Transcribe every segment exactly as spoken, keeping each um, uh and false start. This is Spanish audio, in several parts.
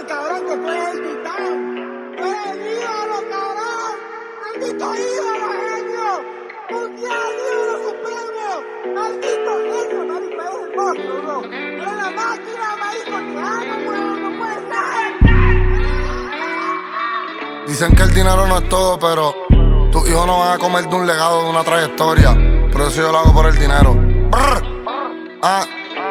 Dime, cabrón, que tú eres el titán. Tú eres el ídolo, cabrón. Maldito ídolo, genio. Mundial, ídolo supremo. Maldito genio, marico, eres el monstruo, bro. Eres la máquina, marico. Te amo, weón, no puedes ser. Dicen que el dinero no es todo, pero tus hijos no van a comer de un legado, de una trayectoria. Por eso yo lo hago por el dinero. Brr. Ah.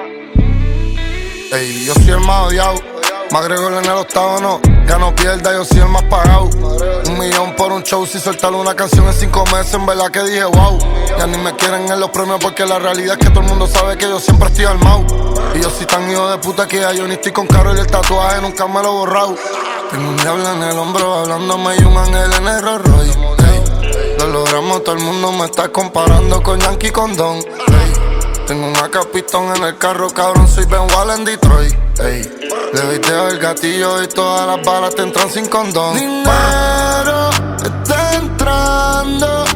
Ey, yo soy el más odiado. McGregor en el octágono, gano pierda, yo soy el más pagado. Un millón por un show, si soltarle una canción en cinco meses, en verdad que dije wow. Ya ni me quieren en los premios porque la realidad es que todo el mundo sabe que yo siempre estoy armado. Y yo soy tan hijo de puta que ya yo ni estoy con Karol y el tatuaje nunca me lo he borrado. Tengo un diablo en el hombro hablándome y un ángel en el Rolls Royce. Hey, lo logramos, todo el mundo me está comparando con Yankee con Don. Hey, tengo una capitón en el carro, cabrón, soy Ben Wall en Detroit. Hey, le viteo el gatillo y todas las balas te entran sin condón. Dinero está entrando,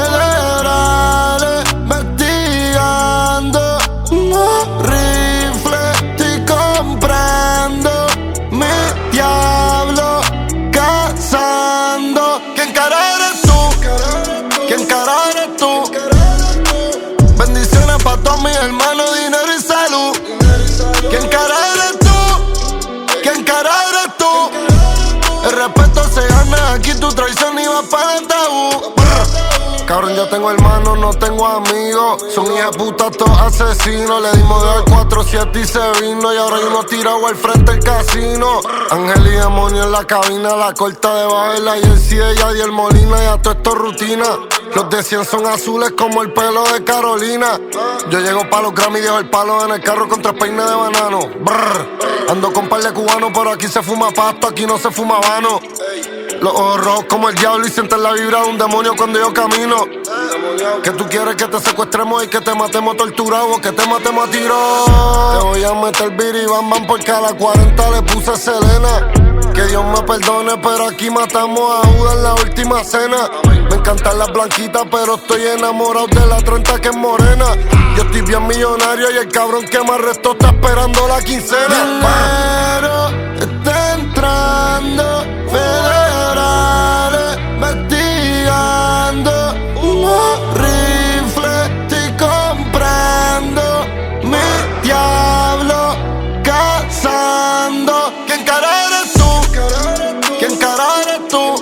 federales investigando, unos rifles estoy comprando, mi diablo cazando. ¿Quién cara eres tú? ¿Quién cara eres tú? Bendiciones pa' todos mis hermanos, dinero y salud. ¿Quién cara eres tú? ¿Quién cara eres tú? El respeto se gana aquí, tu traición iba para el tabú. Cabrón, yo tengo hermanos, no tengo amigos. Son hijas putas, todos asesinos. Le dimos de cuatro siete y se vino. Y ahora hay uno tirado al frente del casino. Ángel y demonio en la cabina. La corta debajo de la jersey de Yadiel Molina. Ya todo esto es rutina. Los de cien son azules como el pelo de Carolina. Yo llego pa' los Grammy y dejo el palo en el carro con tres peines de banano. Brr. Ando con par de cubanos, pero aquí se fuma pasto, aquí no se fuma habano. Los ojos rojos como el diablo y sientes la vibra de un demonio cuando yo camino. Que tú quieres que te secuestremos y que te matemos torturado o que te matemos a tiro. Te voy a meter biri bam bam porque a la cuarenta le puse Selena. Que Dios me perdone, pero aquí matamos a Judas en la última cena. Me encantan las blanquitas, pero estoy enamorado de la treinta que es morena. Yo estoy bien millonario y el cabrón que me arrestó está esperando la quincena. Dinero está entrando, federales investigando, unos rifles estoy comprando, mi diablo cazando. ¿Quién cara eres tú? ¿Quién cara eres tú?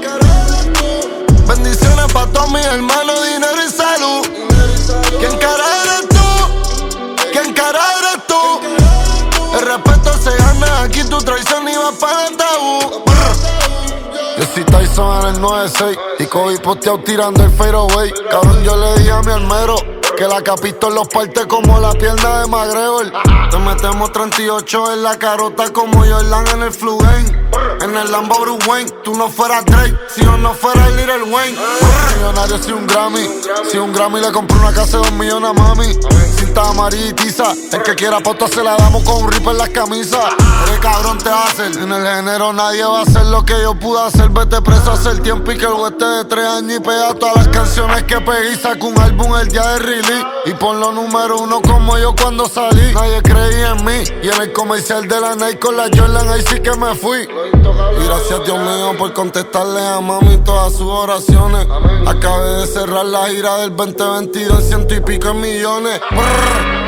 Bendiciones pa' todos mis hermanos, dinero y salud. ¿Quién cara eres tú? ¿Quién cara eres tú? El respeto se gana aquí, tu traición iba para el tabú. Yo soy Tyson en el nueve seis y Kobe posteado tirando el fadeaway. Cabrón, yo le dije a mi armero que la capito los parte como la pierna de McGregor. Te metemos treinta y ocho en la carota como Jordan en el Flu Game. En el Lambo Bruce Wayne, tú no fueras Drake, si yo no fuera el Little Wayne. Millonario si un Grammy, si un Grammy le compré una casa de dos millones a mami. Cinta amarilla y tiza, el que quiera foto se la damos con un rip en las camisas. Eres cabrón te hacen, en el género nadie va a hacer lo que yo pude hacer. Vete preso hace el tiempo y que el hueste de tres años y pega todas las canciones que pegué y saco un álbum el día de release. Y ponlo número uno como yo cuando salí. Nadie creía en mí y en el comercial de la Nike con la Jordan ahí sí que me fui. Y gracias Dios mío por contestarle a mami todas sus oraciones. Acabé de cerrar la gira del veinte veintidós en ciento y pico en millones. Brrr.